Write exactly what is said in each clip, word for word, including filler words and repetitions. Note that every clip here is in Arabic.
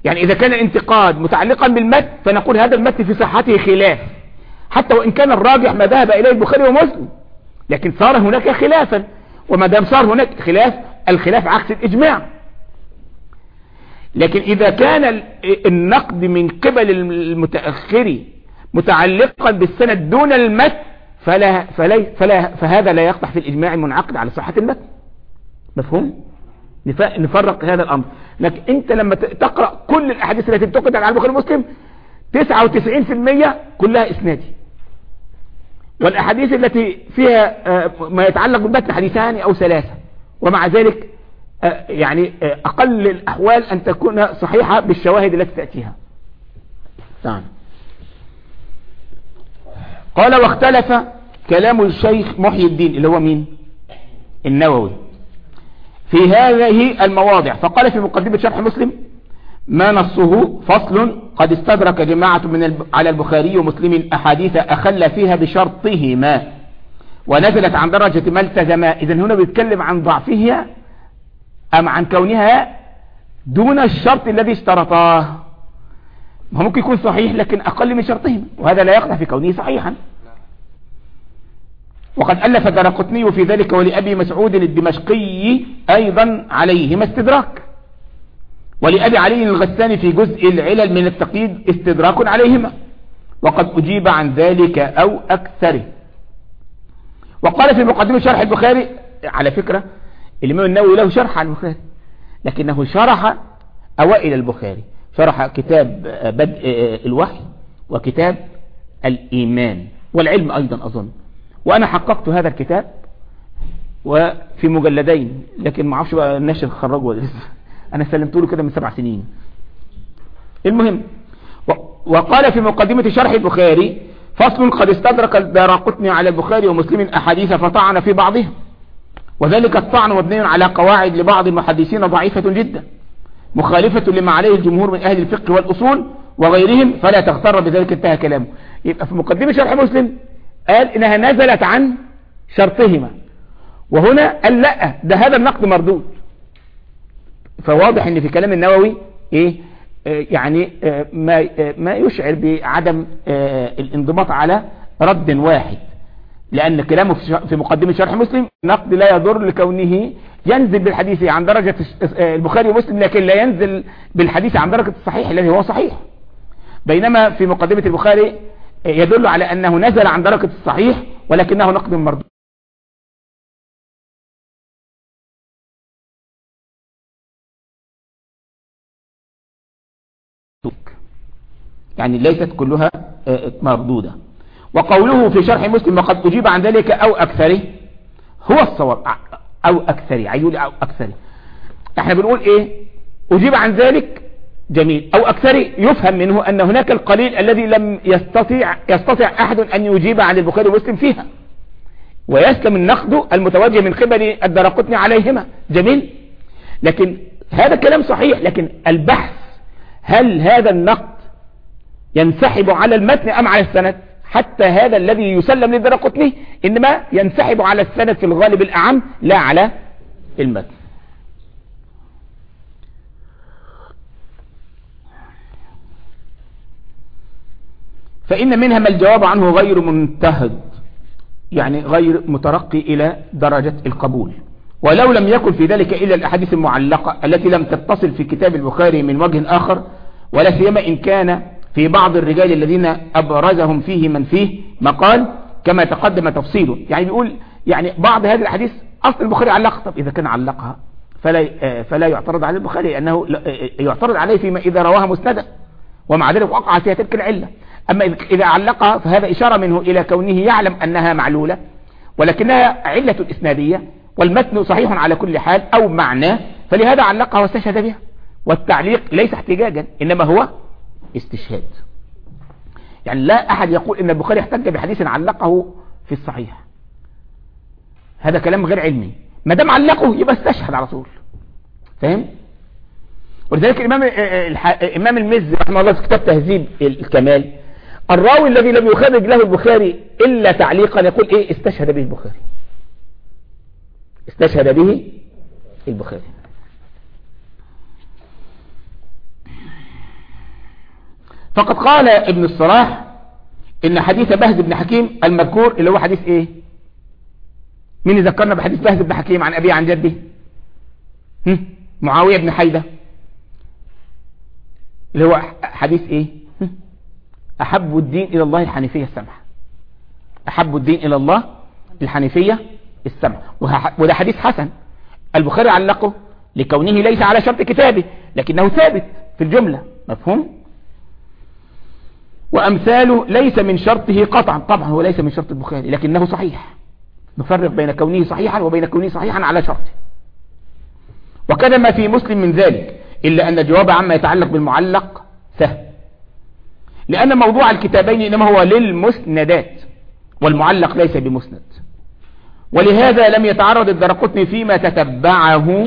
يعني إذا كان الانتقاد متعلقا بالمتن فنقول هذا المتن في صحته خلاف، حتى وإن كان الراجح ما ذهب إليه البخاري ومسلم، لكن صار هناك خلافا، وما دام صار هناك خلاف، الخلاف عكس الإجماع. لكن إذا كان النقد من قبل المتأخر متعلقا بالسند دون المتن فلا فلا فلا فهذا لا يقطع في الإجماع المنعقد على صحة المتن. مفهوم؟ نفرق هذا الأمر. لكن أنت لما تقرأ كل الأحاديث التي بتقعد على البخاري ومسلم تسعة وتسعين بالمئة كلها إسنادي، والأحاديث التي فيها ما يتعلق بالمتن حديثان أو ثلاثة، ومع ذلك يعني أقل الأحوال أن تكون صحيحة بالشواهد التي تأتيها. تعال. قال واختلف كلام الشيخ محي الدين اللي هو مين؟ النووي في هذه المواضع، فقال في مقدمة شرح مسلم ما نصه فصل قد استدرك جماعة من الب... على البخاري ومسلم أحاديث أخل فيها بشرطهما ونزلت عن درجة ما التزما. إذن هنا بيتكلم عن ضعفها أم عن كونها دون الشرط الذي اشترطاه. ممكن يكون صحيح لكن أقل من شرطهما، وهذا لا يقدح في كونه صحيحا. وقد ألف الدارقطني في ذلك ولأبي مسعود الدمشقي أيضا عليهما استدراك، ولأبي علي الغساني في جزء العلل من التقييد استدراك عليهما، وقد أجيب عن ذلك أو أكثره. وقال في مقدمة شرح البخاري، على فكرة الإمام النووي له شرح عن البخاري لكنه شرح أوائل البخاري، شرح كتاب بدء الوحي وكتاب الإيمان والعلم أيضا أظن، وأنا حققت هذا الكتاب وفي مجلدين، لكن ما اعرفش بقى الناشر خرجه ولا لسه، أنا سلمته له كده من سبع سنين. المهم، وقال في مقدمة شرح البخاري فصل قد استدرك الدارقطني على البخاري ومسلم أحاديث فطعن في بعضها، وذلك الطعن مبني على قواعد لبعض المحدثين ضعيفة جدا مخالفة لما عليه الجمهور من أهل الفقه والأصول وغيرهم، فلا تغتر بذلك. انتهى كلامه. يبقى في مقدمة شرح مسلم قال إنها نزلت عن شرطهما، وهنا قال لا ده هذا النقد مردود. فواضح ان في كلام النووي ايه آه يعني آه ما آه ما يشعر بعدم آه الانضباط على رد واحد، لان كلامه في مقدمة شرح مسلم نقد لا يضر لكونه ينزل بالحديث عن درجة البخاري ومسلم، لكن لا ينزل بالحديث عن درجة الصحيح الذي هو صحيح. بينما في مقدمة البخاري يدل على أنه نزل عن درجة الصحيح ولكنه نقد مردود. يعني ليست كلها مردودة. وقوله في شرح مسلم وقد أجيب عن ذلك أو أكثره هو الصواب، أو أكثره عيول أو أكثره. احنا بنقول إيه؟ أجيب عن ذلك جميل، أو أكثر يفهم منه أن هناك القليل الذي لم يستطيع يستطيع أحد أن يجيب عن البخاري ومسلم فيها، ويسلم النقد المتوجه من قبل الدارقطني عليهما. جميل، لكن هذا كلام صحيح، لكن البحث هل هذا النقد ينسحب على المتن أم على السند؟ حتى هذا الذي يسلم للدارقطني إنما ينسحب على السند في الغالب الأعم لا على المتن. فإن منها ما الجواب عنه غير منتهد، يعني غير مترقي إلى درجة القبول، ولو لم يكن في ذلك إلا الأحاديث المعلقة التي لم تتصل في كتاب البخاري من وجه آخر، ولا سيما إن كان في بعض الرجال الذين أبرزهم فيه من فيه مقال كما تقدم تفصيله. يعني بيقول يعني بعض هذه الأحاديث أصل البخاري علقها، طب إذا كان علقها فلا, فلا يعترض على البخاري، لأنه يعترض عليه فيما إذا رواها مسندا ومع ذلك وقع فيها تلك العلة. أما إذا علقها فهذا إشارة منه إلى كونه يعلم أنها معلولة ولكنها علة إسنادية والمتن صحيح على كل حال أو معناه، فلهذا علقها واستشهد بها. والتعليق ليس احتجاجا إنما هو استشهاد. يعني لا أحد يقول إن البخاري احتج بحديث علقه في الصحيح، هذا كلام غير علمي. ما دام علقه يبقى استشهد على طول، فاهم؟ ولذلك الإمام الإمام المزي رحمه الله في كتاب تهذيب الكمال الراوي الذي لم يخرج له البخاري إلا تعليقا يقول إيه؟ استشهد به البخاري، استشهد به البخاري. فقد قال ابن الصلاح ان حديث بهز بن حكيم المذكور اللي هو حديث ايه؟ مين يذكرنا بحديث بهز بن حكيم عن ابيه عن جده؟ هم؟ معاوية بن حيدة، اللي هو حديث ايه؟ هم؟ احب الدين الى الله الحنيفية السمحة. احب الدين الى الله الحنيفية السمحة، وده حديث حسن. البخاري علقه لكونه ليس على شرط كتابه لكنه ثابت في الجملة، مفهوم؟ وامثاله ليس من شرطه قطعا، طبعا هو ليس من شرط البخاري لكنه صحيح. نفرق بين كونه صحيحا وبين كونه صحيحا على شرطه. وكذا ما في مسلم من ذلك، إلا أن الجواب عما يتعلق بالمعلق سهل، لأن موضوع الكتابين إنما هو للمسندات والمعلق ليس بمسند. ولهذا لم يتعرض الدرقطني فيما تتبعه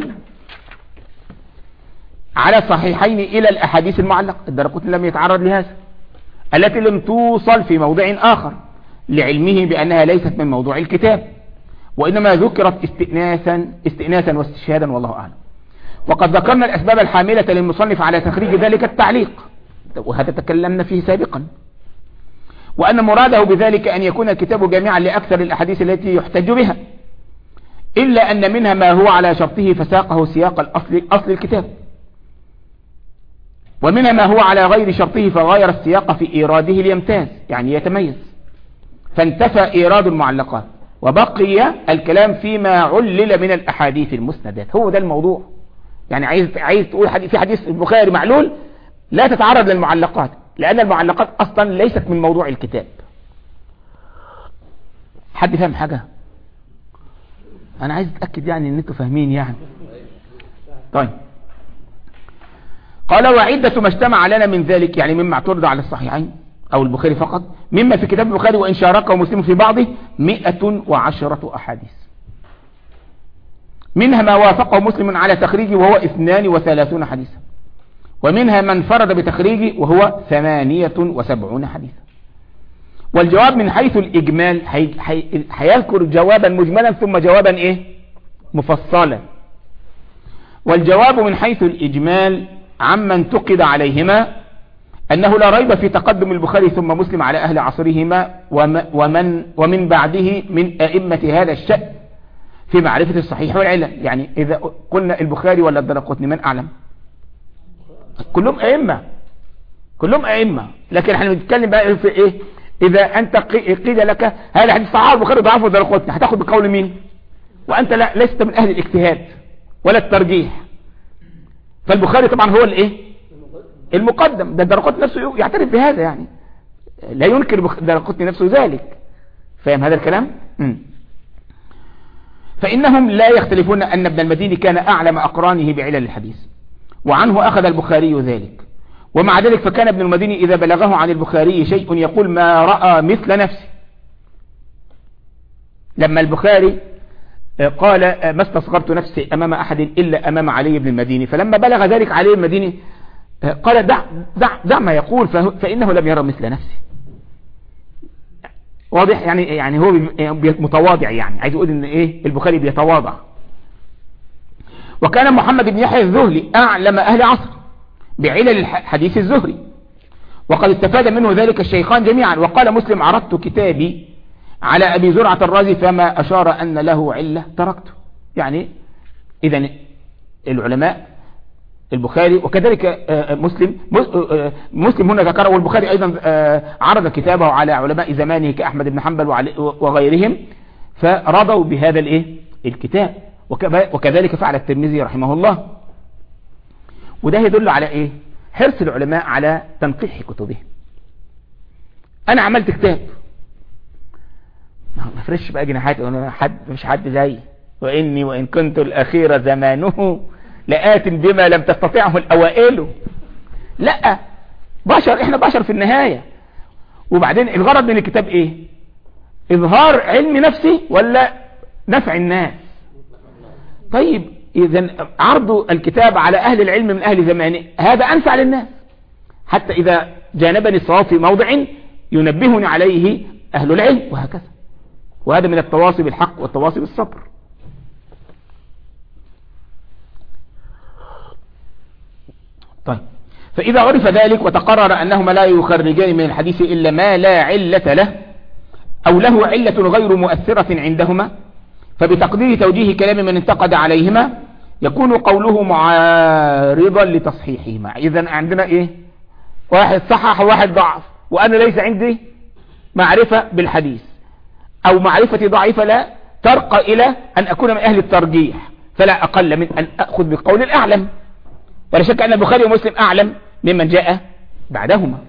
على الصحيحين إلى الأحاديث المعلقة. الدرقطني لم يتعرض لهذا، التي لم توصل في موضع آخر لعلمه بأنها ليست من موضوع الكتاب، وإنما ذكرت استئناسا استئناسا واستشهادا، والله أعلم. وقد ذكرنا الأسباب الحاملة للمصنف على تخريج ذلك التعليق، وهذا تكلمنا فيه سابقا، وأن مراده بذلك أن يكون الكتاب جامعا لأكثر الأحاديث التي يحتج بها، إلا أن منها ما هو على شرطه فساقه سياق الأصل أصل الكتاب، ومنها ما هو على غير شرطه فغير السياق في إيراده ليمتاز، يعني يتميز، فانتفى إيراد المعلقات وبقي الكلام فيما علل من الأحاديث المسندات. هو ده الموضوع. يعني عايز عايز تقول حديث في حديث البخاري معلول، لا تتعرض للمعلقات، لأن المعلقات أصلا ليست من موضوع الكتاب. حد فاهم حاجة؟ أنا عايز أتأكد يعني أن أنتوا فاهمين يعني. طيب، قال وعدة ما اجتمع لنا من ذلك، يعني مما اعترض على الصحيحين أو البخاري فقط، مما في كتاب البخاري وإن شاركه مسلم في بعضه مئة وعشرة أحاديث، منها ما وافقه مسلم على تخريجه وهو اثنان وثلاثون حديثا، ومنها من فرد بتخريجه وهو ثمانية وسبعون حديثا. والجواب من حيث الإجمال هيذكر جوابا مجملا ثم جوابا إيه؟ مفصلا. والجواب من حيث الإجمال عما انتقد عليهما أنه لا ريب في تقدم البخاري ثم مسلم على أهل عصرهما ومن ومن بعده من أئمة هذا الشأن في معرفة الصحيح والعلل. يعني إذا قلنا البخاري ولا الدرقطني من أعلم؟ كلهم أئمة، كلهم أئمة، لكن احنا بنتكلم بقى في إيه؟ إذا أنت قيل لك هذا حديث صحيح البخاري ضعفه الدرقطني، هتاخد بقول مين؟ وأنت لا لست من أهل الاجتهاد ولا الترجيح. فالبخاري طبعا هو الإيه؟ المقدم. ده الدرقطني نفسه يعترف بهذا، يعني لا ينكر الدرقطني نفسه ذلك. فاهم هذا الكلام؟ مم. فإنهم لا يختلفون أن ابن المديني كان أعلم أقرانه بعلل الحديث، وعنه أخذ البخاري ذلك. ومع ذلك فكان ابن المديني إذا بلغه عن البخاري شيء يقول ما رأى مثل نفسه. لما البخاري قال ما استصغرت نفسي أمام أحد إلا أمام علي بن المديني، فلما بلغ ذلك علي بن المديني قال دع, دع, دع ما يقول فإنه لم يرى مثل نفسه. واضح؟ يعني يعني هو متواضع، يعني عايز يقول ان ايه؟ البخاري بيتواضع. وكان محمد بن يحيى الذهلي اعلم اهل عصر بعلل حديث الزهري، وقد استفاد منه ذلك الشيخان جميعا. وقال مسلم عرضت كتابي على ابي زرعة الرازي فما اشار ان له علة تركته. يعني اذا العلماء البخاري وكذلك مسلم مسلم هنا ذكره، والبخاري ايضا عرض كتابه على علماء زمانه كاحمد بن حنبل وغيرهم، فرضوا بهذا الايه الكتاب. وكذلك فعل الترمذي رحمه الله. وده يدل على ايه؟ حرص العلماء على تنقيح كتبهم. انا عملت كتاب ما فرش بقى جناحات، حد مش حد زي واني وان كنت الاخير زمانه لآت بما لم تستطيعه الأوائل. لا، بشر، احنا بشر في النهاية. وبعدين الغرض من الكتاب ايه؟ اظهار علم نفسي ولا نفع الناس؟ طيب اذا عرض الكتاب على اهل العلم من اهل زمانه هذا انفع للناس، حتى اذا جانبني الصواب في موضع ينبهني عليه اهل العلم، وهكذا. وهذا من التواصي بالحق والتواصي بالصبر. طيب، فإذا عرف ذلك وتقرر أنهما لا يخرجان من الحديث إلا ما لا علة له أو له علة غير مؤثرة عندهما، فبتقدير توجيه كلام من انتقد عليهما يكون قوله معارضا لتصحيحهما. إذن عندنا إيه؟ واحد صحح وواحد ضعف، وأنا ليس عندي معرفة بالحديث أو معرفتي ضعيفة لا ترقى إلى أن أكون من أهل الترجيح، فلا أقل من أن أخذ بقول الأعلم، ولا شك أن البخاري ومسلم أعلم ممن جاء بعدهما،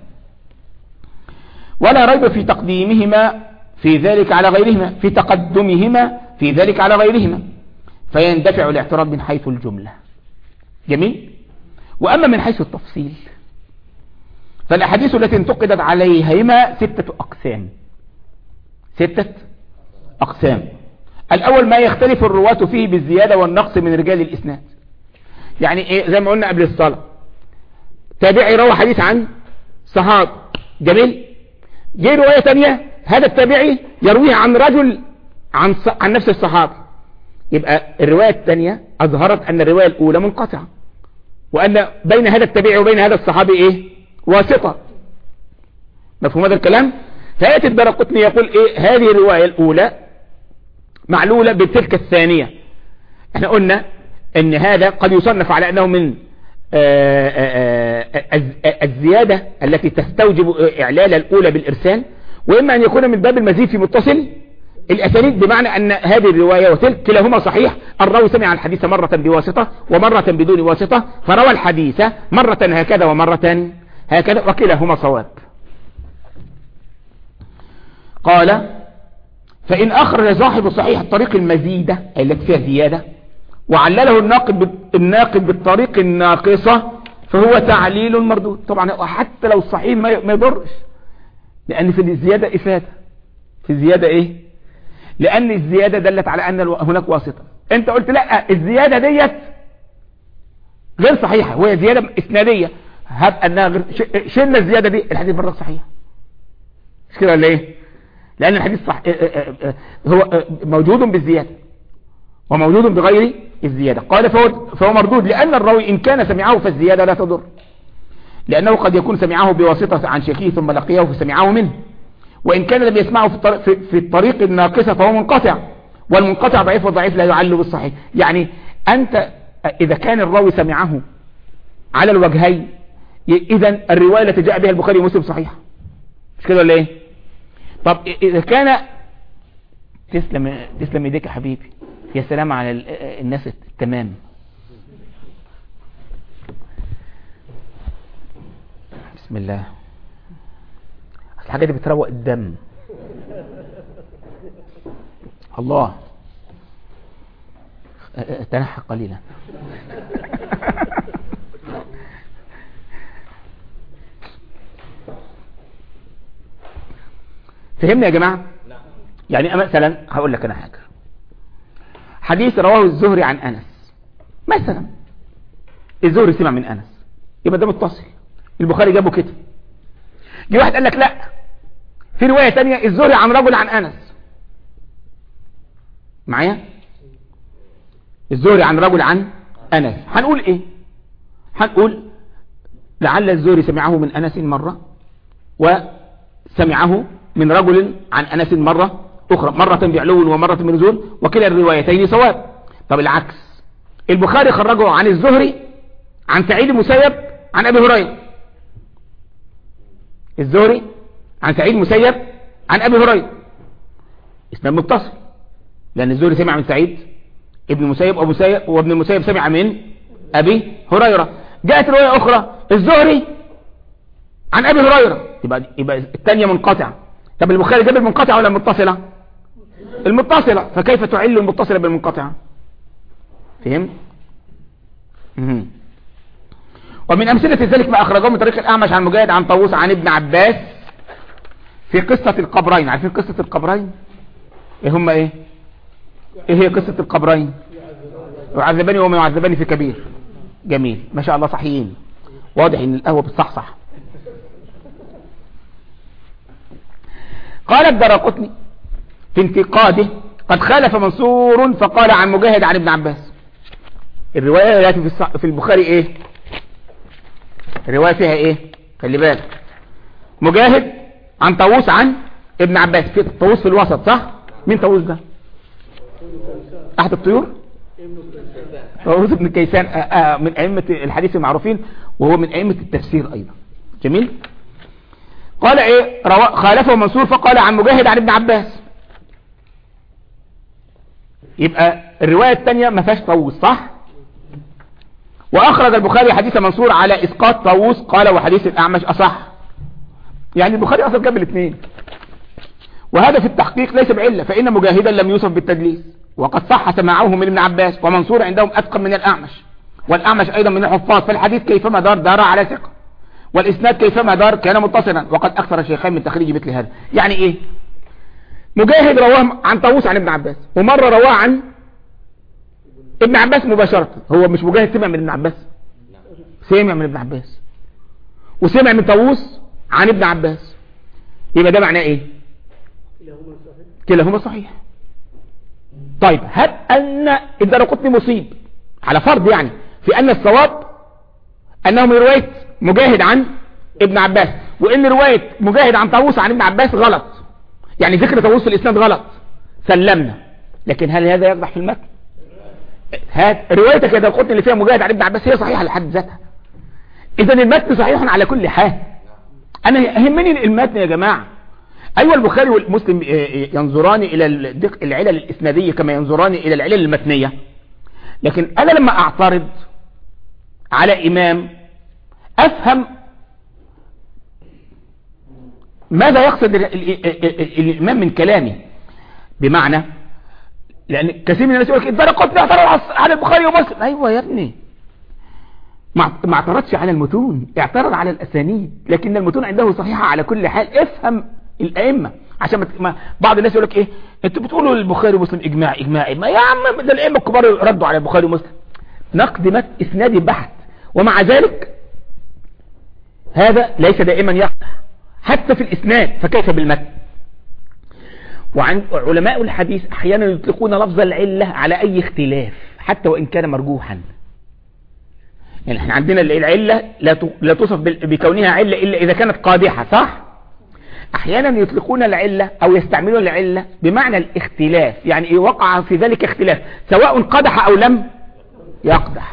ولا ريب في تقديمهما في ذلك على غيرهما في تقدمهما في ذلك على غيرهما، فيندفع الاعتراض من حيث الجملة. جميل. وأما من حيث التفصيل فالأحاديث التي انتقدت عليهما ستة أقسام. ستة أقسام. الأول ما يختلف الرواة فيه بالزيادة والنقص من رجال الإسناد. يعني إيه؟ زي ما قلنا قبل الصلاة، تابعي روى حديث عن صحابي، جميل، جاي رواية تانية هذا التابعي يرويها عن رجل عن ص... عن نفس الصحابي، يبقى الرواية الثانية أظهرت أن الرواية الأولى منقطعة، وأن بين هذا التابعي وبين هذا الصحابي إيه؟ واسطة. مفهوم هذا الكلام؟ فآية الدرقطني يقول إيه؟ هذه الرواية الأولى معلولة بتلك الثانية. احنا قلنا أن هذا قد يصنف على أنه من آآ آآ الزيادة التي تستوجب إعلال الأولى بالإرسال، وإما أن يكون من باب المزيد في متصل الأسانيد، بمعنى أن هذه الرواية وتلك كلاهما صحيح. الراوي سمع الحديث مرة بواسطة ومرة بدون واسطة، فروى الحديث مرة هكذا ومرة هكذا، وكلاهما صواب. قال فإن أخرج صاحب صحيح الطريق المزيدة التي فيها زيادة وعلله الناقد الناقد بالطريق الناقصة فهو تعليل مردود. طبعا حتى لو الصحيح ما يضرش، لأن في الزيادة إفادة، في الزيادة إيه؟ لأن الزيادة دلت على أن هناك واسطة. أنت قلت لا الزيادة ديت غير صحيحة وهي زيادة إسنادية، هب أنها غير، شلنا الزيادة دي الحديث مرة صحيح، مش كده ولا إيه؟ لأن الحديث صح هو موجود بالزيادة وموجود بغير الزيادة. قال فهو, فهو مردود، لأن الراوي إن كان سمعه فالزيادة لا تضر، لأنه قد يكون سمعه بواسطة عن شيخه ثم لقيه فسمعه منه، وإن كان لم يسمعه في الطريق, في, في الطريق الناقصة فهو منقطع، والمنقطع ضعيف والضعيف لا يعل بالصحيح. يعني أنت إذا كان الراوي سمعه على الوجهين، إذن الرواية التي جاء بها البخاري ومسلم صحيحة، مش كده ولا إيه؟ طب إذا كان تسلم تسلم ايديك يا حبيبي، يا سلام على الناس التمام. بسم الله. الحاجة دي بتروق الدم. الله. تنحى قليلا. فهمنا يا جماعة؟ يعني مثلا هقول لك انا حاجة، حديث رواه الزهري عن انس مثلا، الزهري سمع من انس، يبقى ده متصل، البخاري جابه كده. جه واحد قال لك لا، في رواية تانية الزهري عن رجل عن انس، معايا؟ الزهري عن رجل عن انس، هنقول ايه؟ هنقول لعل الزهري سمعه من انس مرة وسمعه من رجل عن انس مرة اخرى، مرة بعلو ومرة بنزول، وكلا الروايتين صواب. طب العكس، البخاري خرجه عن الزهري عن سعيد المسيب عن ابي هريرة، الزهري عن سعيد المسيب عن ابي هريرة، اسناد متصل، لان الزهري سمع من سعيد ابن المسيب وابن المسيب سمع من ابي هريرة. جاءت رواية اخرى الزهري عن ابي هريرة، يبقى يبقى الثانية منقطعة. طب البخاري جاب المنقطعة ولا المتصلة؟ المتصلة، فكيف تعل المتصلة بالمنقطعة؟ فهم؟ مم. ومن أمثلة ذلك ما أخرجه من طريق الأعمش عن مجاهد عن طاووس عن ابن عباس في قصة القبرين. عارفين قصة القبرين؟ إيه هم إيه؟ إيه هي قصة القبرين؟ يعذبني وما يعذبني في كبير. جميل، ما شاء الله صحيين، واضح إن القهوة بتصحصح. قال الدرقطني في انتقاده قد خالف منصور فقال عن مجاهد عن ابن عباس. الرواية التي في البخاري ايه؟ الرواية فيها ايه؟ خلي بالك، مجاهد عن طاووس عن ابن عباس، في طاووس في الوسط صح؟ مين طاووس ده؟ احد الطيور؟ طاووس ابن كيسان، آآ آآ من ائمة الحديث المعروفين، وهو من ائمة التفسير ايضا. جميل. قال ايه؟ خالفه منصور فقال عن مجاهد عن ابن عباس. يبقى الرواية الثانية ما فيهاش طاووس صح؟ واخرج البخاري حديث منصور على اسقاط طاووس، قال وحديث الاعمش اصح. يعني البخاري اصلا جاب الاثنين، وهذا في التحقيق ليس بعلة، فان مجاهدا لم يوصف بالتدليس، وقد صح سماعه من ابن عباس، ومنصور عندهم اتقن من الاعمش، والاعمش ايضا من الحفاظ، فالحديث كيفما دار دار على ثقة، والاسناد كيفما دار كان متصلا، وقد اكثر الشيخين من تخريج مثل هذا. يعني ايه؟ مجاهد رواه عن طاووس عن ابن عباس، ومرة رواه عن ابن عباس مباشرة. هو مش مجاهد سمع من ابن عباس، سمع من ابن عباس، وسمع من طاووس عن ابن عباس. يبقى ده معناه ايه؟ كلاهما صحيح. طيب هل ان الدارقطني مصيب على فرض يعني في ان الصواب انه من رواية مجاهد عن ابن عباس، وان رواية مجاهد عن طاووس عن ابن عباس غلط، يعني ذكر طاووس في الاسناد غلط، سلمنا. لكن هل هذا يقدح في المتن؟ هات روايتك يا دارقطني اللي فيها مجاهد عن ابن عباس هي صحيحة لحد ذاتها، اذا المتن صحيح على كل حال. انا يهمني المتن يا جماعة. ايوه البخاري والمسلم ينظران الى العلل الاسنادية كما ينظران الى العلل المتنية، لكن انا لما اعترض على امام افهم ماذا يقصد الامام من كلامه. بمعنى لان كثير من الناس يقول لك الدارقطني اعترض على البخاري ومسلم. ايوه يا ابني، ما اعترضش على المتون، اعترض على الاسانيد، لكن المتون عنده صحيحة على كل حال. افهم الائمة، عشان ما بعض الناس يقول لك ايه انتوا بتقولوا البخاري ومسلم اجماع اجماعي، ما يا عم ده الائمة الكبار ردوا على البخاري ومسلم، نقد مت اسنادي بحت، ومع ذلك هذا ليس دائما يقع حتى في الاسناد، فكيف بالمتن؟ وعند علماء الحديث احيانا يطلقون لفظ العلة على اي اختلاف حتى وان كان مرجوحا. يعني احنا عندنا العلة لا توصف بكونها علة الا اذا كانت قادحة صح؟ احيانا يطلقون العلة او يستعملون العلة بمعنى الاختلاف، يعني وقع في ذلك اختلاف سواء قدح او لم يقدح.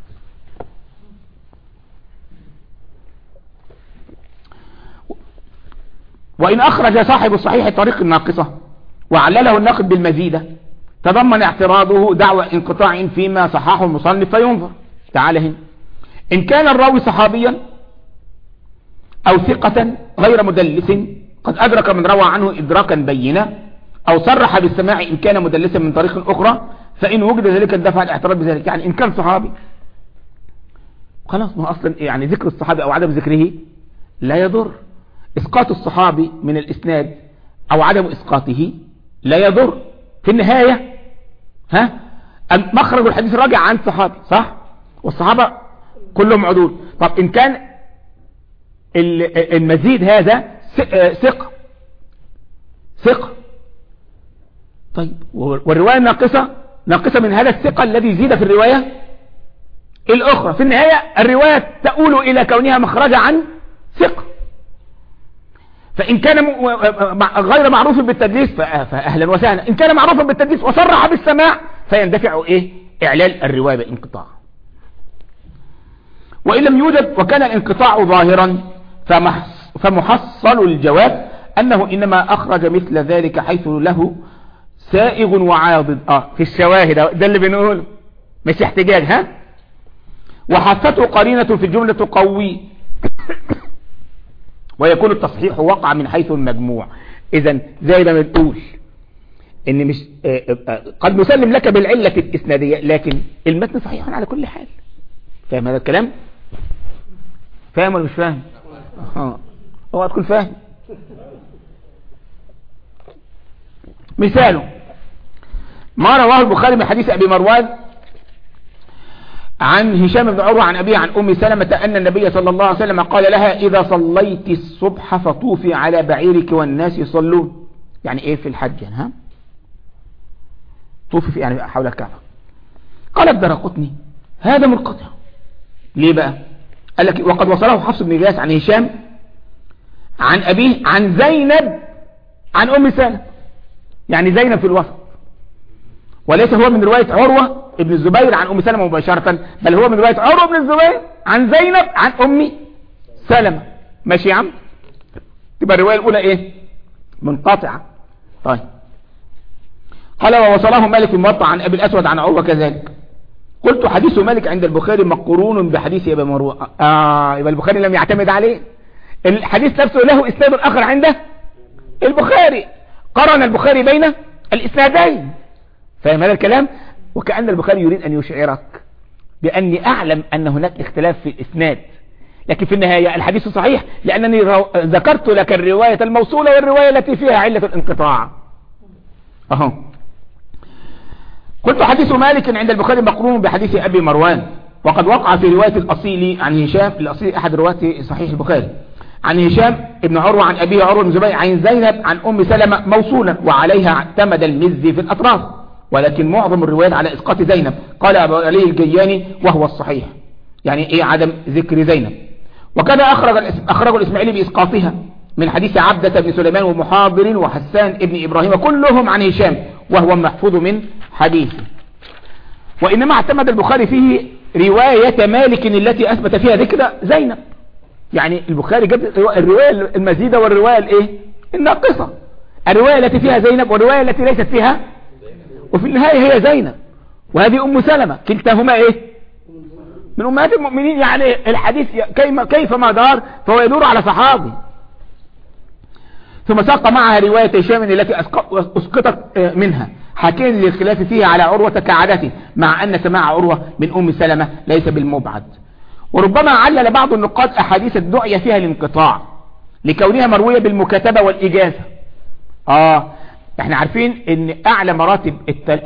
وان اخرج صاحب الصحيح طريق الناقصة وعلله الناقد بالمزيدة تضمن اعتراضه دعوى انقطاع فيما صححه المصنف، فينظر. تعال هنا، ان كان الراوي صحابيا او ثقة غير مدلس قد ادرك من روى عنه ادراكا بينا، او صرح بالسماع ان كان مدلسا من طريق اخرى، فان وجد ذلك اندفع الاعتراض بذلك. يعني ان كان صحابي خلاص، ما اصلا يعني ذكر الصحابي او عدم ذكره لا يضر، اسقاط الصحابي من الاسناد او عدم اسقاطه لا يضر. في النهاية ها مخرج الحديث راجع عن صحابي صح، والصحابة كلهم عدول. طب ان كان المزيد هذا ثقة ثقة، طيب والرواية الناقصة ناقصة من هذا الثقة الذي زيد في الرواية الأخرى، في النهاية الرواية تؤول إلى كونها مخرجة عن ثقة. فإن كان غير معروف بالتدليس فأهلا وسهلا، إن كان معروفا بالتدليس وصرح بالسماع فيندفع إيه؟ إعلال الرواية بالانقطاع. وإن لم يوجد وكان الانقطاع ظاهرا فمحصل الجواب أنه إنما أخرج مثل ذلك حيث له سائغ وعاضد. آه في الشواهد ده اللي بنقوله مش احتجاج ها، وحثته قرينة في الجملة تقوي ويكون التصحيح وقع من حيث المجموع. إذن زي ما بنقول إن مش آه آه قد نسلم لك بالعلة الإسنادية، لكن المتن صحيح على كل حال. فاهم هذا الكلام؟ فاهم ولا مش فاهم؟ اه اوعى تكون فاهم. مثاله ما رواه البخاري من حديث ابي مروان عن هشام بن عروة عن ابيه عن ام سلمة ان النبي صلى الله عليه وسلم قال لها اذا صليت الصبح فطوفي على بعيرك والناس يصلون. يعني ايه في الحج يعني ها طوفي في يعني حول الكعبة. قال الدارقطني هذا منقطع. ليه بقى؟ قال لك وقد وصله حفص بن غياث عن هشام عن أبيه عن زينب عن أم سلمة، يعني زينب في الوسط، وليس هو من رواية عروة ابن الزبير عن أم سلمة مباشرة، بل هو من رواية عروة ابن الزبير عن زينب عن أم سلمة. ماشي يا عم؟ تبقى الرواية الأولى إيه؟ منقطعة. طيب قال ووصله مالك الموطأ عن أبي الأسود عن عروة كذلك. قلت حديث مالك عند البخاري مقرون بحديث أبي مروة. آه يبقى البخاري لم يعتمد عليه، الحديث نفسه له إسناد آخر عنده البخاري، قرن البخاري بين الإسنادين. فاهم هذا الكلام؟ وكأن البخاري يريد أن يشعرك بأني أعلم أن هناك اختلاف في الإسناد، لكن في النهاية الحديث صحيح لأنني ذكرت لك الرواية الموصولة والرواية التي فيها علة الانقطاع. أهو قلت حديث مالك عند البخاري مقرون بحديث أبي مروان، وقد وقع في رواية الأصيل عن هشام، الأصيل أحد رواة صحيح البخاري، عن هشام ابن عروة عن أبيه عروة بن زبير عن زينب عن أم سلمة موصولا، وعليها اعتمد المزي في الأطراف، ولكن معظم الروايات على إسقاط زينب. قال أبو علي الجياني وهو الصحيح، يعني إيه عدم ذكر زينب. وكذا أخرج أخرج الإسماعيلي بإسقاطها من حديث عبدة بن سليمان ومحاضر وحسان ابن إبراهيم كلهم عن هشام، وهو محفوظ من حديثه. وإنما اعتمد البخاري فيه رواية مالك التي أثبت فيها ذكر زينب، يعني البخاري جاب الرواية المزيدة والرواية الايه الناقصة، الرواية التي فيها زينب والرواية التي ليست فيها، وفي النهاية هي زينب وهذه أم سلمة، كلتاهما ايه من أمهات المؤمنين، يعني الحديث كيف ما دار فهو يدور على صحابي. ثم ساق معها رواية هشام التي أسقطت منها، حاكين للخلاف فيها على عروة كعادته، مع أن سماع عروة من أم سلمة ليس بالمبعد. وربما علل بعض النقاد أحاديث الدعية فيها الانقطاع لكونها مروية بالمكاتبة والإجازة. آه احنا عارفين ان أعلى مراتب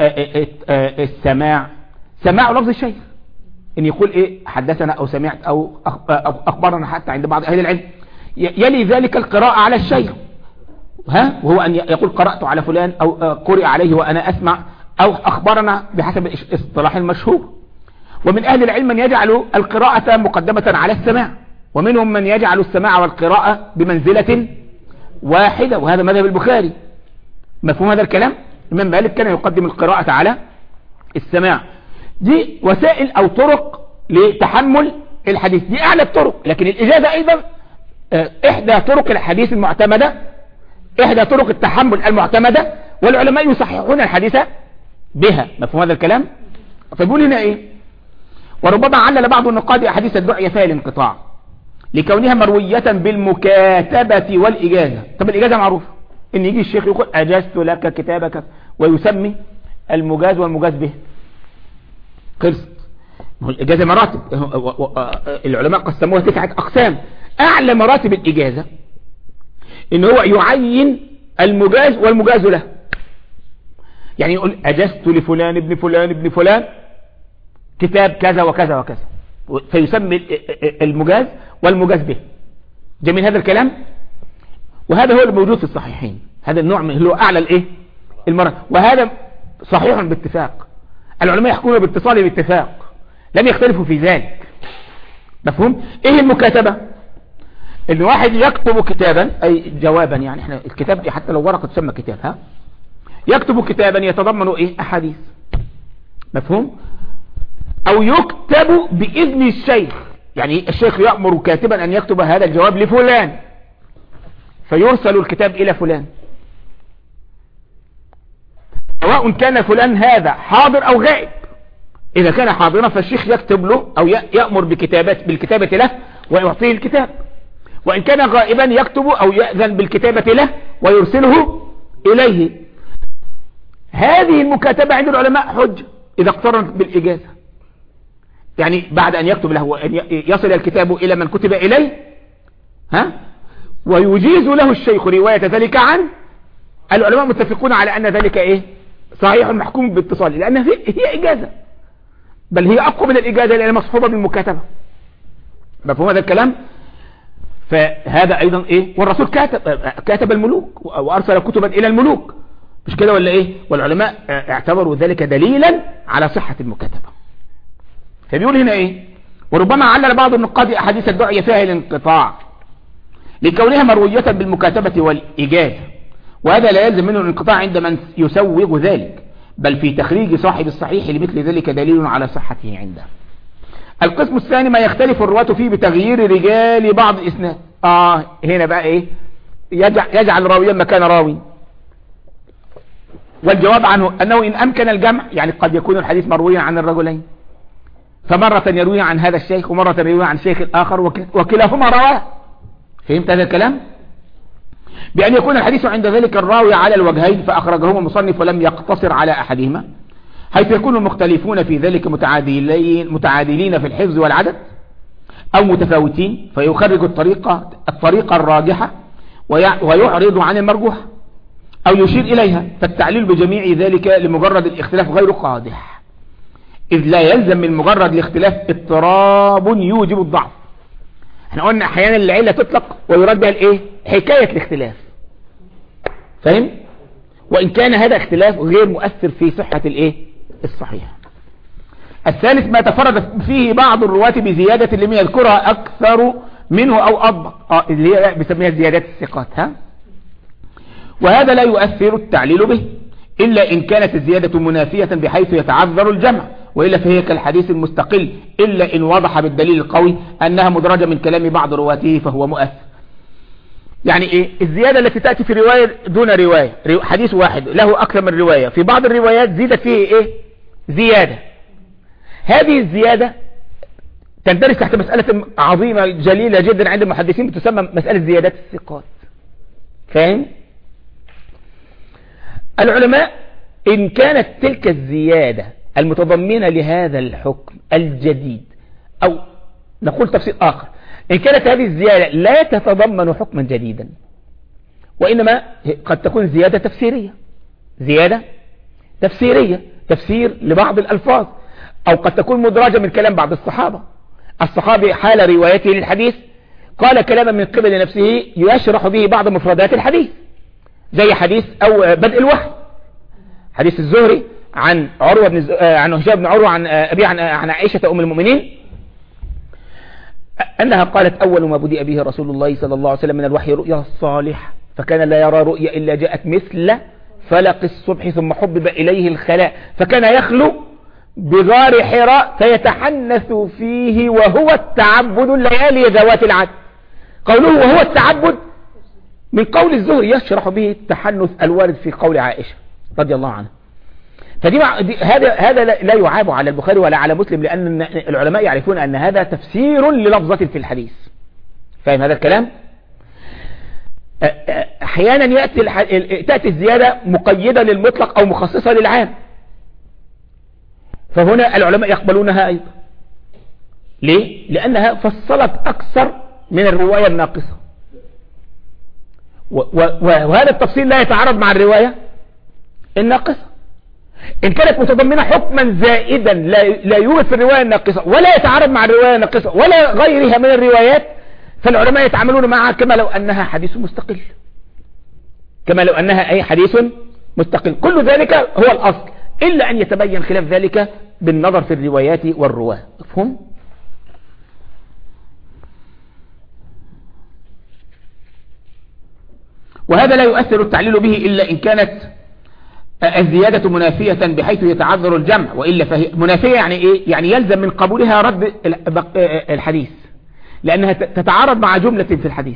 السماع سماع لفظ الشيخ، ان يقول ايه حدثنا او سمعت او اخبرنا، حتى عند بعض اهل العلم يلي ذلك القراءة على الشيخ، ها وهو ان يقول قرأت على فلان او قرئ عليه وانا اسمع، او اخبرنا بحسب الاصطلاح المشهور. ومن اهل العلم من يجعل القراءة مقدمة على السماع، ومنهم من يجعل السماع والقراءة بمنزلة واحدة، وهذا مذهب البخاري. مفهوم هذا الكلام؟ الإمام مالك كان يقدم القراءة على السماع. دي وسائل او طرق لتحمل الحديث، دي اعلى الطرق. لكن الاجازة ايضا احدى طرق الحديث المعتمدة، احدى طرق التحمل المعتمدة، والعلماء يصححون الحديث بها. مفهوم هذا الكلام؟ فيقول هنا ايه وربما علل بعض النقاد احاديث الدعية فيها الانقطاع لكونها مروية بالمكاتبة والإجازة. طب الإجازة معروفة، ان يجي الشيخ يقول اجازت لك كتابك ويسمي المجاز والمجاز به، خلصت. الإجازة مراتب، العلماء قسموها تسعة أقسام. أعلى مراتب الإجازة إن هو يعين المجاز والمجاز له، يعني يقول أجزت لفلان ابن فلان ابن فلان كتاب كذا وكذا وكذا، فيسمي المجاز والمجاز به. جميل هذا الكلام؟ وهذا هو الموجود في الصحيحين، هذا النوع من هو أعلى الإيه المراتب، وهذا صحيح باتفاق. العلماء يحكمون باتصال باتفاق، لم يختلفوا في ذلك. مفهوم؟ ايه المكاتبة؟ ان واحد يكتب كتابا اي جوابا، يعني احنا الكتاب دي حتى لو ورقة تسمى كتاب، ها يكتب كتابا يتضمن ايه احاديث. مفهوم؟ او يكتب باذن الشيخ، يعني الشيخ يأمر كاتبا ان يكتب هذا الجواب لفلان، فيرسل الكتاب الى فلان، سواء كان فلان هذا حاضر او غائب. اذا كان حاضرا فالشيخ يكتب له او يأمر بكتابة بالكتابة له ويعطيه الكتاب، وان كان غائبا يكتب او يأذن بالكتابة له ويرسله اليه. هذه المكاتبة عند العلماء حجة اذا اقترنت بالاجازة، يعني بعد ان يكتب له وان يصل الكتاب الى من كتب اليه، ها ويجيز له الشيخ رواية ذلك عن العلماء متفقون على ان ذلك ايه صحيح محكوم باتصال، لان هي اجازة، بل هي اقوى من الاجازة لانها مصحوبة بالمكاتبة. مفهوم هذا الكلام؟ فهذا ايضا ايه والرسول كاتب كاتب الملوك وارسل كتبا الى الملوك، مش كده ولا ايه؟ والعلماء اعتبروا ذلك دليلا على صحة المكاتبة. فبيقول هنا ايه وربما علل بعض النقاد أحاديث الدعية فيها الانقطاع لكونها مروية بالمكاتبة والإجازة، وهذا لا يلزم منه الانقطاع عند من يسوغ ذلك، بل في تخريج صاحب الصحيح لمثل ذلك دليل على صحته عنده. القسم الثاني ما يختلف الرواة فيه بتغيير رجال بعض الإسناد. آه هنا بقى إيه؟ يجعل, يجعل راويا مكان راوي، والجواب عنه أنه إن أمكن الجمع، يعني قد يكون الحديث مرويا عن الرجلين، فمرة يروي عن هذا الشيخ ومرة يروي عن شيخ الآخر وكلاهما رواه. فهمت هذا الكلام؟ بأن يكون الحديث عند ذلك الراوي على الوجهين فأخرجهما مصنف ولم يقتصر على أحدهما، حيث يكون المختلفون في ذلك متعادلين متعادلين في الحفظ والعدد أو متفاوتين، فيخرج الطريقة الطريقة الراجحة ويعرض عن المرجوحة أو يشير إليها، فالتعليل بجميع ذلك لمجرد الاختلاف غير قادح، إذ لا يلزم من مجرد الاختلاف اضطراب يوجب الضعف. احنا قلنا احيانا العلة تطلق ويراد بها الايه؟ حكاية الاختلاف، فاهم؟ وان كان هذا اختلاف غير مؤثر في صحة الايه؟ الصحيح. الثالث ما تفرد فيه بعض الرواة بزيادة لم يذكرها اكثر منه او اضبط، اه اللي هي بسميها زيادات الثقات، ها؟ وهذا لا يؤثر التعليل به الا ان كانت الزيادة منافية بحيث يتعذر الجمع، وإلا فهي كالحديث المستقل إلا إن وضح بالدليل القوي أنها مدرجة من كلام بعض رواته فهو مؤثر. يعني إيه؟ الزيادة التي تأتي في رواية دون رواية، حديث واحد له أكثر من رواية، في بعض الروايات زيدت فيه إيه؟ زيادة. هذه الزيادة تندرج تحت مسألة عظيمة جليلة جدا عند المحدثين بتسمى مسألة زيادات الثقات. فاهم؟ العلماء إن كانت تلك الزيادة المتضمنة لهذا الحكم الجديد، أو نقول تفسير آخر، إن كانت هذه الزيادة لا تتضمن حكما جديدا، وإنما قد تكون زيادة تفسيرية، زيادة تفسيرية، تفسير لبعض الألفاظ، أو قد تكون مدرجة من كلام بعض الصحابة. الصحابي حال روايته للحديث قال كلاما من قبل نفسه يشرح به بعض مفردات الحديث، زي حديث أو بدء الوحي، حديث الزهري عن عروة بن ز... عن هشام بن عروة عن أبي عن... عن عائشة أم المؤمنين أنها قالت أول ما بدأ به رسول الله صلى الله عليه وسلم من الوحي رؤيا الصالح، فكان لا يرى رؤيا إلا جاءت مثل فلق الصبح ثم حبب إليه الخلاء، فكان يخلو بغار حراء فيتحنث فيه وهو التعبد الليالي ذوات العد. قوله وهو التعبد من قول الزهري يشرح به التحنث الوارد في قول عائشة رضي الله عنها. فدي هذا هذا لا يعاب على البخاري ولا على مسلم، لأن العلماء يعرفون أن هذا تفسير للفظة في الحديث. فاهم هذا الكلام؟ أحيانا يأتي تأتي الزيادة مقيدة للمطلق أو مخصصة للعام، فهنا العلماء يقبلونها أيضا. ليه؟ لأنها فصلت أكثر من الرواية الناقصة، وهذا التفصيل لا يتعارض مع الرواية الناقصة. إن كانت متضمنة حكما زائدا لا يوجد في الرواية الناقصة ولا يتعارض مع الرواية الناقصة ولا غيرها من الروايات، فالعلماء يتعاملون معها كما لو أنها حديث مستقل، كما لو أنها أي حديث مستقل. كل ذلك هو الأصل، إلا أن يتبين خلاف ذلك بالنظر في الروايات والرواه. مفهوم؟ وهذا لا يؤثر التعليل به إلا إن كانت الزيادة منافية بحيث يتعذر الجمع، وإلا فهي منافية. يعني إيه؟ يعني يلزم من قبولها رد الحديث لأنها تتعارض مع جملة في الحديث.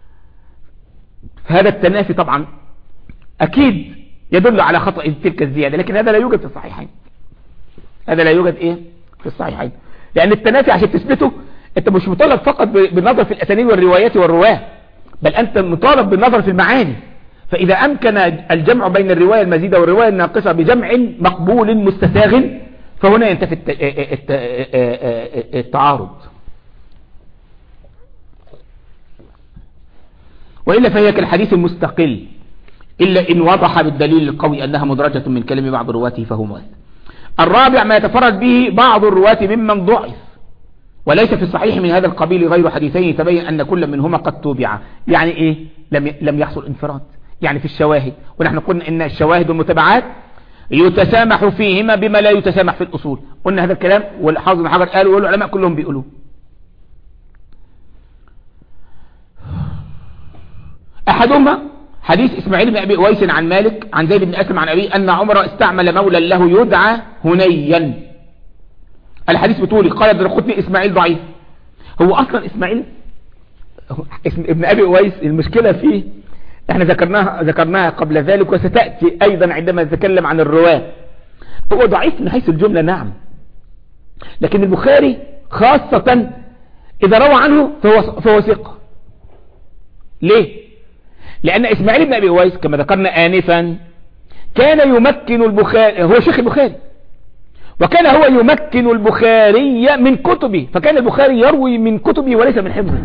فهذا التنافي طبعا أكيد يدل على خطأ تلك الزيادة، لكن هذا لا يوجد في الصحيحين. هذا لا يوجد إيه في الصحيحين، لأن التنافي عشان تثبته أنت مش مطالب فقط بالنظر في الأسانيد والروايات والرواه، بل أنت مطالب بالنظر في المعاني. فإذا أمكن الجمع بين الرواية المزيدة والرواية الناقصة بجمع مقبول مستساغ فهنا ينتفي التعارض، وإلا فهي كالحديث المستقل إلا إن وضح بالدليل القوي أنها مدرجة من كلام بعض رواته فهو مؤثر. الرابع ما يتفرد به بعض الرواة ممن ضعف وليس في الصحيح من هذا القبيل غير حديثين يتبين أن كل منهما قد توبع. يعني إيه؟ لم لم يحصل انفراد، يعني في الشواهد، ونحن قلنا إن الشواهد والمتابعات يتسامح فيهما بما لا يتسامح في الأصول. قلنا هذا الكلام والحافظ بن حجر قالوا والعلماء كلهم بيقولوه. أحدهما حديث إسماعيل بن أبي أويس عن مالك عن زيد بن أسلم عن أبيه أن عمر استعمل مولى له يدعى هنيا. الحديث بطولي. قال الدرقطني إسماعيل ضعيف. هو أصلا إسماعيل اسم ابن أبي أويس المشكلة فيه احنا ذكرناها ذكرناها قبل ذلك وستأتي أيضا عندما نتكلم عن الرواة. هو ضعيف من حيث الجملة نعم، لكن البخاري خاصة إذا روى عنه فهو, فهو ثقة. ليه؟ لأن إسماعيل بن أبي أويس كما ذكرنا آنفا كان يمكن البخاري، هو شيخ البخاري، وكان هو يمكن البخاري من كتبه، فكان البخاري يروي من كتبه وليس من حفظه.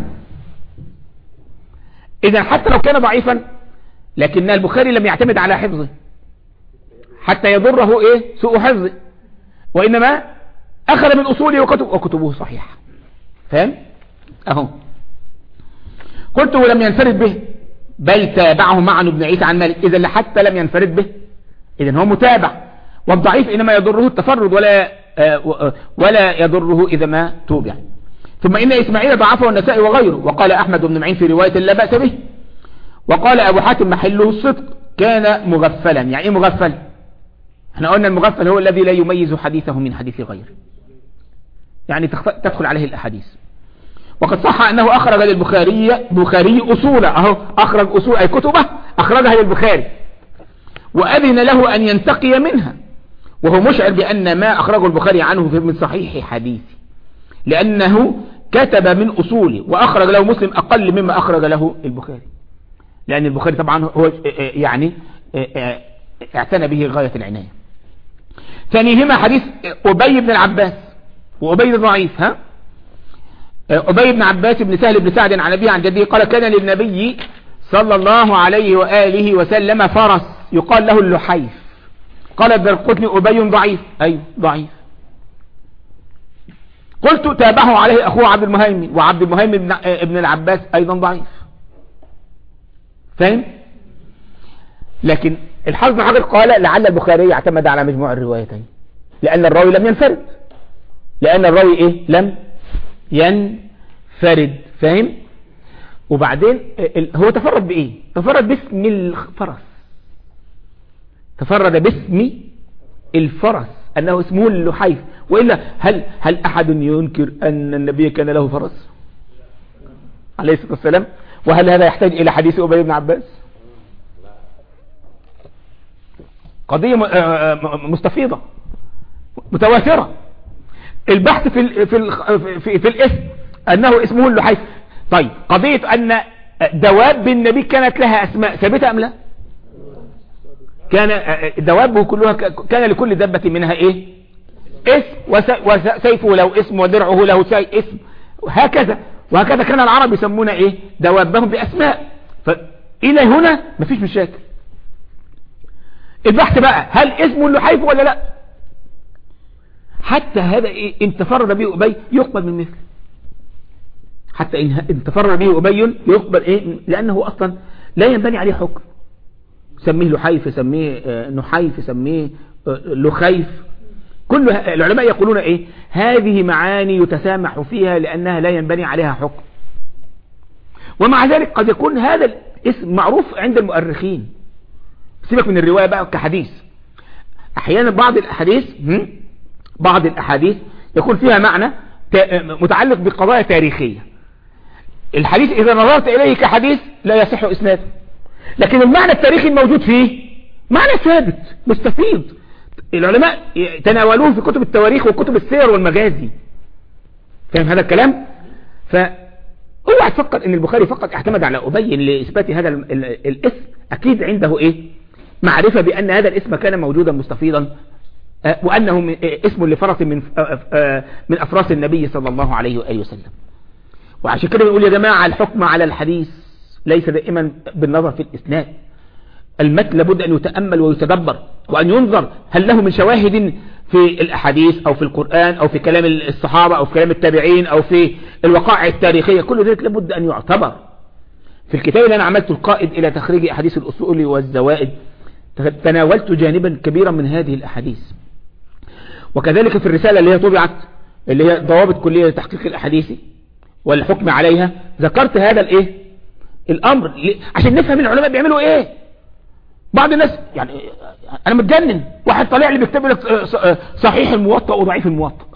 إذا حتى لو كان ضعيفا لكن البخاري لم يعتمد على حفظه حتى يضره إيه سوء حفظه، وإنما أخذ من أصوله وكتب وكتبه صحيحة. فهم؟ أهو قلت ولم ينفرد به بل تابعه معن بن عيسى عن مالك. إذا حتى لم ينفرد به إذا هو متابع، والضعيف إنما يضره التفرد ولا ولا يضره إذا ما توبع. ثم إن إسماعيل ضعفه النسائي وغيره، وقال أحمد بن معين في رواية لا بأس به، وقال أبو حاتم محله الصدق كان مغفلا. يعني إيه مغفل؟ احنا قلنا المغفل هو الذي لا يميز حديثه من حديث غيره، يعني تدخل عليه الأحاديث. وقد صح أنه أخرج للبخاري بخاري أصوله، أهو أخرج أصول أي كتبه أخرجها للبخاري وأذن له أن ينتقي منها، وهو مشعر بأن ما أخرجه البخاري عنه من صحيح حديث، لأنه كتب من أصوله، وأخرج له مسلم أقل مما أخرج له البخاري، لأن البخاري طبعا هو يعني اعتنى به غاية العناية. ثانيهما حديث أبي بن العباس، وأبي ضعيف. ها أبي بن عباس بن سهل بن سعد عن أبيه عن جده قال كان للنبي صلى الله عليه وآله وسلم فرس يقال له اللحيف. قال الدرقطني أبي ضعيف. أي ضعيف. قلت تابعه عليه أخوه عبد المهيمن، وعبد المهيمن ابن العباس أيضا ضعيف. فاهم؟ لكن الحافظ بن حجر قال لعل البخاري اعتمد على مجموع الروايتين، لأن الراوي لم ينفرد، لأن الراوي إيه لم ينفرد. فاهم؟ وبعدين هو تفرد بإيه؟ تفرد باسم الفرس، تفرد باسم الفرس أنه اسمه اللحيف. وإلا هل هل أحد ينكر أن النبي كان له فرس عليه الصلاة والسلام؟ وهل هذا يحتاج إلى حديث أبي بن عباس؟ قضية مستفيضة متواترة. البحث في ال في ال في, في الاسم أنه اسمه اللحيف. طيب قضية أن دواب النبي كانت لها أسماء ثابتة أم لا؟ كان دوابه كلها كان لكل دابة منها إيه اسم، وسيفه له اسم، ودرعه له اسم، هكذا وهكذا. كان العرب يسمون إيه دوابهم بأسماء. فإلى هنا مفيش مشاكل. البحث بقى هل اسمه اللحيف ولا لا؟ حتى هذا إيه إن تفرد به أبي يقبل من مثله، حتى إن تفرد به أبي يقبل إيه، لأنه أصلا لا ينبني عليه حكم. سميه لحيف، سميه نحيف، سميه لخيف، كل العلماء يقولون إيه هذه معاني يتسامح فيها لأنها لا ينبني عليها حكم. ومع ذلك قد يكون هذا الاسم معروف عند المؤرخين، سيبك من الرواية بقى كحديث. أحيانا بعض الأحاديث بعض الأحاديث يكون فيها معنى متعلق بقضايا تاريخية. الحديث إذا نظرت إليه كحديث لا يصح إسناده، لكن المعنى التاريخي الموجود فيه معنى ثابت مستفيض. العلماء تناولوه في كتب التواريخ وكتب السير والمجازي. فاهم هذا الكلام؟ فاوعى تفكر ان البخاري فقط اعتمد على أبي لإثبات هذا الاسم. اكيد عنده ايه معرفة بان هذا الاسم كان موجودا مستفيضا، وانه اسم لفرس من من افراس النبي صلى الله عليه وآله وسلم. وعشان كده بنقول يا جماعة الحكم على الحديث ليس دائما بالنظر في الاسناد. المتن لابد أن يتأمل ويتدبر، وأن ينظر هل له من شواهد في الأحاديث أو في القرآن أو في كلام الصحابة أو في كلام التابعين أو في الوقائع التاريخية. كل ذلك لابد أن يعتبر. في الكتاب اللي أنا عملت القائد إلى تخريج أحاديث الأصول والزوائد تناولت جانبا كبيرا من هذه الأحاديث. وكذلك في الرسالة اللي هي طبعت اللي هي ضوابط كلية لتحقيق الأحاديث والحكم عليها ذكرت هذا الإيه الامر عشان نفهم العلماء بيعملوا ايه. بعض الناس يعني انا متجنن، واحد طالع لي بيكتب لك صحيح الموطأ وضعيف الموطأ.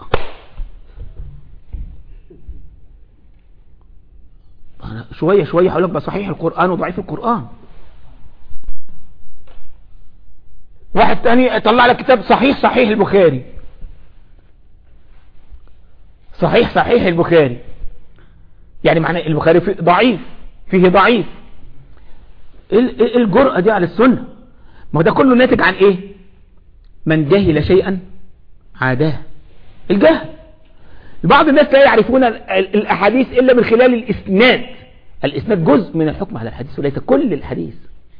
أنا شويه شويه هقول لك بقى صحيح القرآن وضعيف القرآن. واحد تاني طلع لك كتاب صحيح صحيح البخاري، صحيح صحيح البخاري، يعني معنى البخاري فيه ضعيف، فيه ضعيف. ايه الجرأة دي على السنة؟ ما هو ده كله ناتج عن ايه؟ من جهل شيئا عاداه، الجهل. بعض الناس لا يعرفون الاحاديث الا من خلال الاسناد. الاسناد جزء من الحكم على الحديث وليس كل الحديث.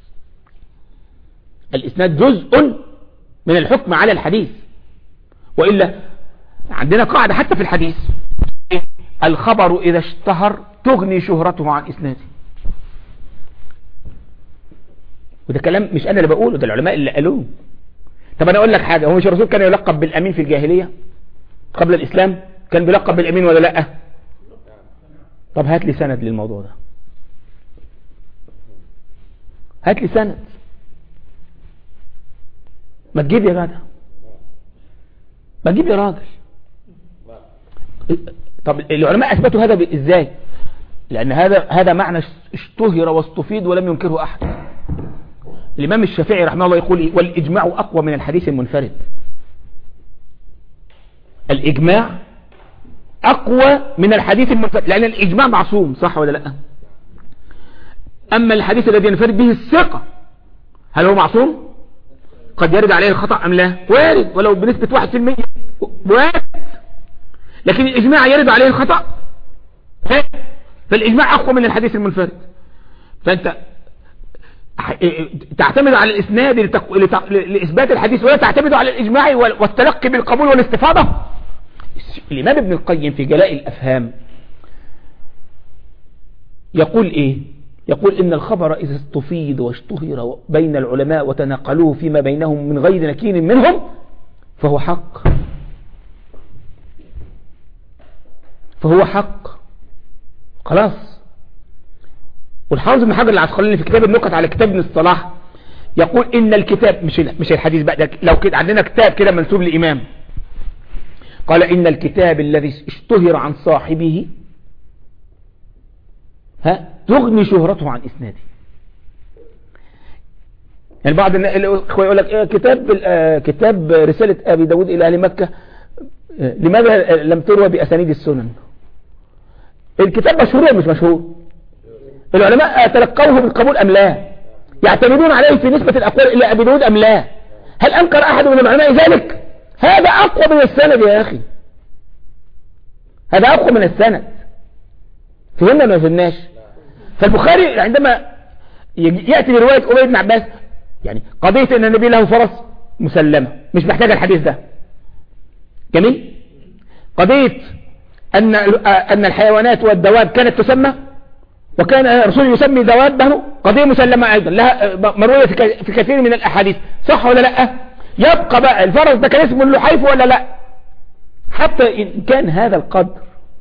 الاسناد جزء من الحكم على الحديث، وإلا عندنا قاعدة حتى في الحديث: الخبر إذا اشتهر تغني شهرته عن إسناده. وده كلام مش أنا اللي بقوله، ده العلماء اللي قالوه. طب أنا أقول لك حاجة، هو مش الرسول كان يلقب بالأمين في الجاهلية قبل الإسلام؟ كان بيلقب بالأمين ولا لأ؟ طب هات لي سند للموضوع ده، هات لي سند. ما تجيب يا جدع، ما تجيب يا راجل. طب العلماء اثبتوا هذا ازاي؟ لان هذا هذا معنى اشتهر واستفيد ولم ينكره احد. الامام الشافعي رحمه الله يقول: والاجماع اقوى من الحديث المنفرد. الاجماع اقوى من الحديث المنفرد، لان الاجماع معصوم، صح ولا لا؟ اما الحديث الذي ينفرد به الثقة، هل هو معصوم؟ قد يرد عليه الخطأ ام لا؟ وارد، ولو بنسبة واحد في المية وارد. لكن الإجماع يرد عليه الخطأ، فالإجماع أقوى من الحديث المنفرد. فأنت تعتمد على الإسناد لإثبات الحديث، ولا تعتمد على الإجماع والتلقي بالقبول والاستفاضة. الإمام ابن القيم في جلاء الأفهام يقول إيه؟ يقول: إن الخبر إذا استفيد واشتهر بين العلماء وتناقلوه فيما بينهم من غير نكير منهم فهو حق، فهو حق خلاص. والحافظ ابن حجر العسقلاني في كتاب النكت على كتاب ابن الصلاح يقول: إن الكتاب، مش مش الحديث بقى، لو كده عندنا كتاب كده منسوب لإمام، قال: إن الكتاب الذي اشتهر عن صاحبه ها تغني شهرته عن إسناده. يعني بعض الإخوة يقول لك إيه كتاب كتاب رسالة أبي داود إلى أهل مكة لماذا لم تروى بأسانيد السنن؟ الكتاب مشهور ولا مش مشهور؟ العلماء تلقوه بالقبول أم لا؟ يعتمدون عليه في نسبة الأقوال إلى أبي داود أم لا؟ هل أنكر أحد من العلماء ذلك؟ هذا أقوى من السند يا أخي، هذا أقوى من السند. فهمنا ما فهمناش؟ فالبخاري عندما يأتي برواية أبي بن عباس، يعني قضية أن النبي له فرس مسلمة، مش محتاج الحديث ده، جميل. قضية أن أن الحيوانات والدواب كانت تسمى، وكان الرسول يسمي دوابه، قضية مسلمة أيضا، لها مروية في كثير من الأحاديث، صح ولا لا؟ يبقى بقى الفرس ده كان اسمه اللحيف ولا لا؟ حتى إن كان هذا القدر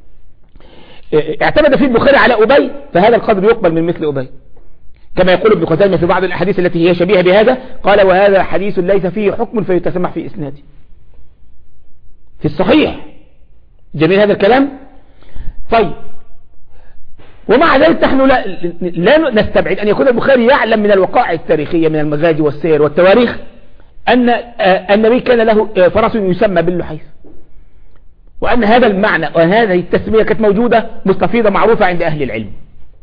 اعتمد فيه البخاري على أبي، فهذا القدر يقبل من مثل أبي، كما يقول ابن خزيمة في بعض الأحاديث التي هي شبيهة بهذا، قال: وهذا حديث ليس فيه حكم فيتسمح في إسناده في الصحيح. جميل هذا الكلام. طيب، ومع ذلك نحن لا, لا نستبعد أن يكون البخاري يعلم من الوقائع التاريخية من المغازي والسير والتواريخ أن النبي كان له فرس يسمى باللحيف، وأن هذا المعنى وهذه التسمية كانت موجودة مستفيضة معروفة عند أهل العلم.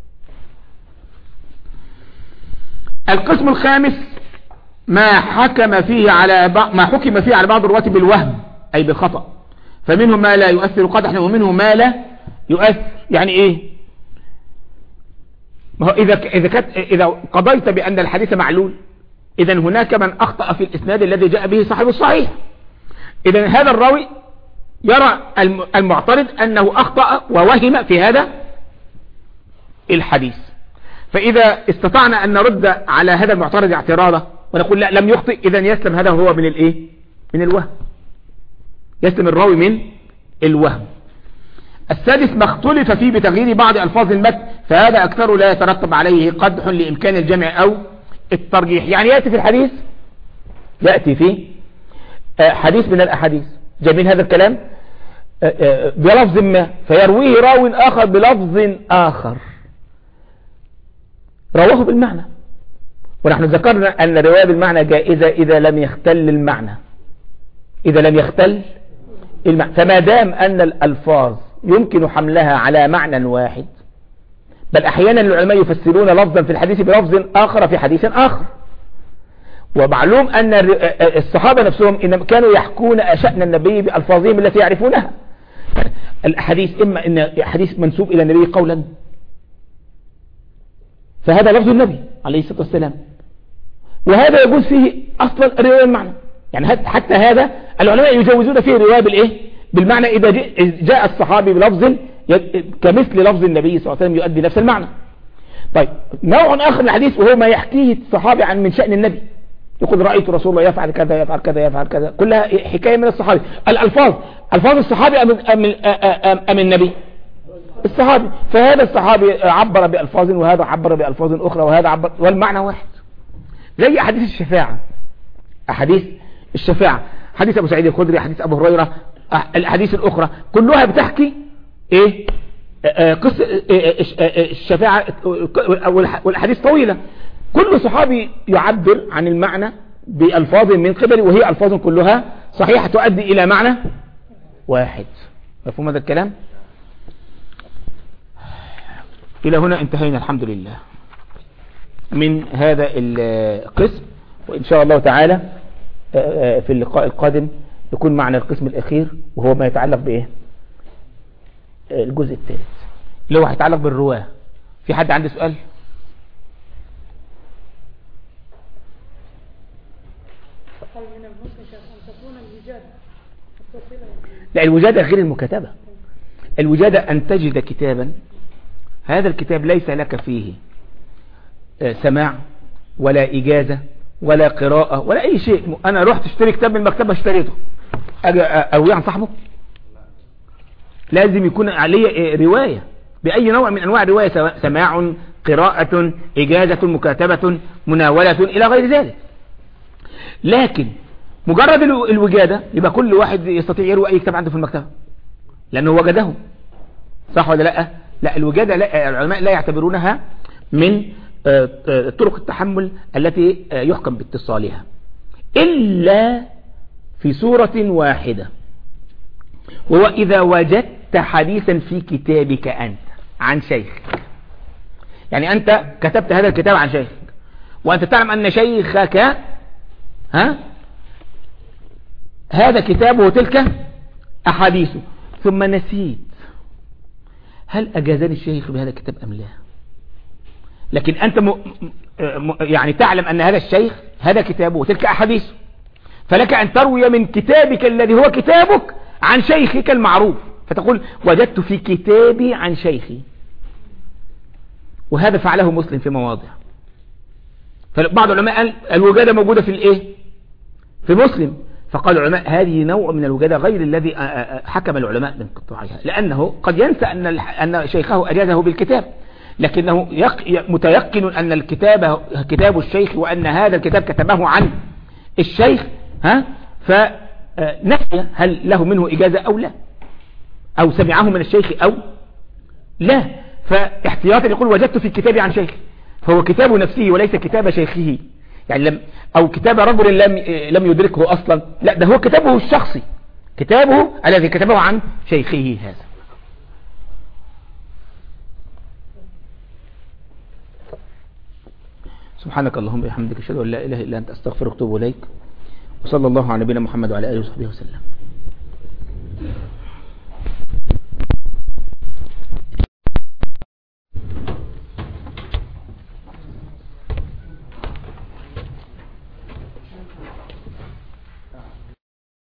القسم الخامس ما حكم فيه على ما حكم فيه على بعض الرواة بالوهم أي بالخطأ، فمنهم ما لا يؤثر قدحا ومنهم ما لا يؤثر. يعني إيه؟ ما هو إذا إذا كانت إذا قضيت بأن الحديث معلول، إذا هناك من أخطأ في الإسناد الذي جاء به صاحب الصحيح. إذا هذا الراوي يرى المعترض أنه أخطأ ووهم في هذا الحديث، فإذا استطعنا أن نرد على هذا المعترض اعتراضه ونقول لا لم يخطئ، إذا يسلم هذا هو من الإيه؟ من الوهم، يسلم الراوي من الوهم. السادس ما اختلف فيه بتغيير بعض ألفاظ المتن فهذا أكثر لا يترتب عليه قدح لإمكان الجمع أو الترجيح. يعني يأتي في الحديث، يأتي في حديث من الأحاديث جميل هذا الكلام بلفظ ما، فيرويه راو آخر بلفظ آخر رواه بالمعنى، ونحن ذكرنا أن الرواية بالمعنى جائزة إذا لم يختل المعنى، إذا لم يختل المعنى. فما دام أن الألفاظ يمكن حملها على معنى واحد، بل أحيانا العلماء يفسرون لفظا في الحديث بلفظ آخر في حديث آخر. ومعلوم أن الصحابة نفسهم إنما كانوا يحكون شأن النبي بألفاظهم التي يعرفونها. الحديث إما إن حديث منسوب إلى النبي قولا، فهذا لفظ النبي عليه الصلاة والسلام، وهذا يجوز فيه أصلا الرواية بالمعنى. يعني حتى هذا العلماء يجوزون فيه الرواية بالإيه؟ بالمعنى إذا جاء الصحابي بلفظ كمثل لفظ النبي صلى الله عليه وسلم يؤدي نفس المعنى. طيب نوع آخر من الحديث وهو ما يحكيه الصحابي عن من شأن النبي، يقول رأيت رسول الله يفعل كذا يفعل كذا يفعل كذا، كلها حكاية من الصحابي. الألفاظ ألفاظ الصحابي أم, أم, أم, أم النبي؟ الصحابي. فهذا الصحابي عبر بألفاظ وهذا عبر بألفاظ أخرى وهذا عبر، والمعنى واحد. زي أحاديث الشفاعة، أحاديث الشفاعة، حديث أبو سعيد الخدري، حديث أبو هريرة، الأحاديث الأخرى كلها بتحكي إيه؟ قصة الشفاعة، والأحاديث طويلة. كل صحابي يعبر عن المعنى بألفاظ من قبل، وهي ألفاظ كلها صحيحة تؤدي إلى معنى واحد. مفهوم هذا الكلام؟ إلى هنا انتهينا الحمد لله من هذا القسم، وإن شاء الله تعالى في اللقاء القادم يكون معنا القسم الأخير، وهو ما يتعلق بإيه؟ الجزء الثالث اللي هو هيتعلق بالرواة. في حد عنده سؤال؟ لا، الوجادة غير المكاتبة. الوجادة أن تجد كتابا، هذا الكتاب ليس لك فيه سماع ولا إجازة ولا قراءة ولا أي شيء. أنا رحت اشتري كتاب من المكتبة اشتريته، أجي أرويه عن صاحبه؟ لازم يكون عليه رواية بأي نوع من أنواع الرواية، سواء سماع، قراءة، إجازة، مكاتبة، مناولة إلى غير ذلك. لكن مجرد الوجادة يبقى كل واحد يستطيع يروي أي كتاب عنده في المكتبة لأنه وجده، صح ولا لا؟ لا، الوجادة لا، العلماء لا يعتبرونها من طرق التحمل التي يحكم باتصالها إلا في صورة واحدة، وهو إذا وجدت حديثا في كتابك أنت عن شيخ. يعني أنت كتبت هذا الكتاب عن شيخ، وأنت تعلم أن شيخك ها هذا كتابه وتلك أحاديثه، ثم نسيت هل أجازني الشيخ بهذا الكتاب أم لا. لكن أنت م... م... يعني تعلم أن هذا الشيخ هذا كتابه وتلك أحاديثه، فلك أن تروي من كتابك الذي هو كتابك عن شيخك المعروف، فتقول وجدت في كتابي عن شيخي. وهذا فعله مسلم في مواضع. فبعض العلماء قال الوجادة موجودة في الايه؟ في مسلم. فقال العلماء هذه نوع من الوجادة غير الذي حكم العلماء من قطعها، لأنه قد ينسى أن أن شيخه أجازه بالكتاب، لكنه متيقن أن الكتاب كتاب الشيخ، وأن هذا الكتاب كتبه عن الشيخ، ها فنحي هل له منه إجازة أو لا، أو سمعه من الشيخ أو لا. فاحتياطا يقول وجدت في كتابي عن شيخ، فهو كتاب نفسه وليس كتاب شيخه، يعني لم أو كتاب رجل لم لم يدركه أصلا، لا، ده هو كتابه الشخصي، كتابه الذي كتبه عن شيخه هذا. سبحانك اللهم وبحمدك اشهد ان لا اله الا انت استغفرك واتوب اليك، وصلى الله على نبينا محمد وعلى اله وصحبه وسلم.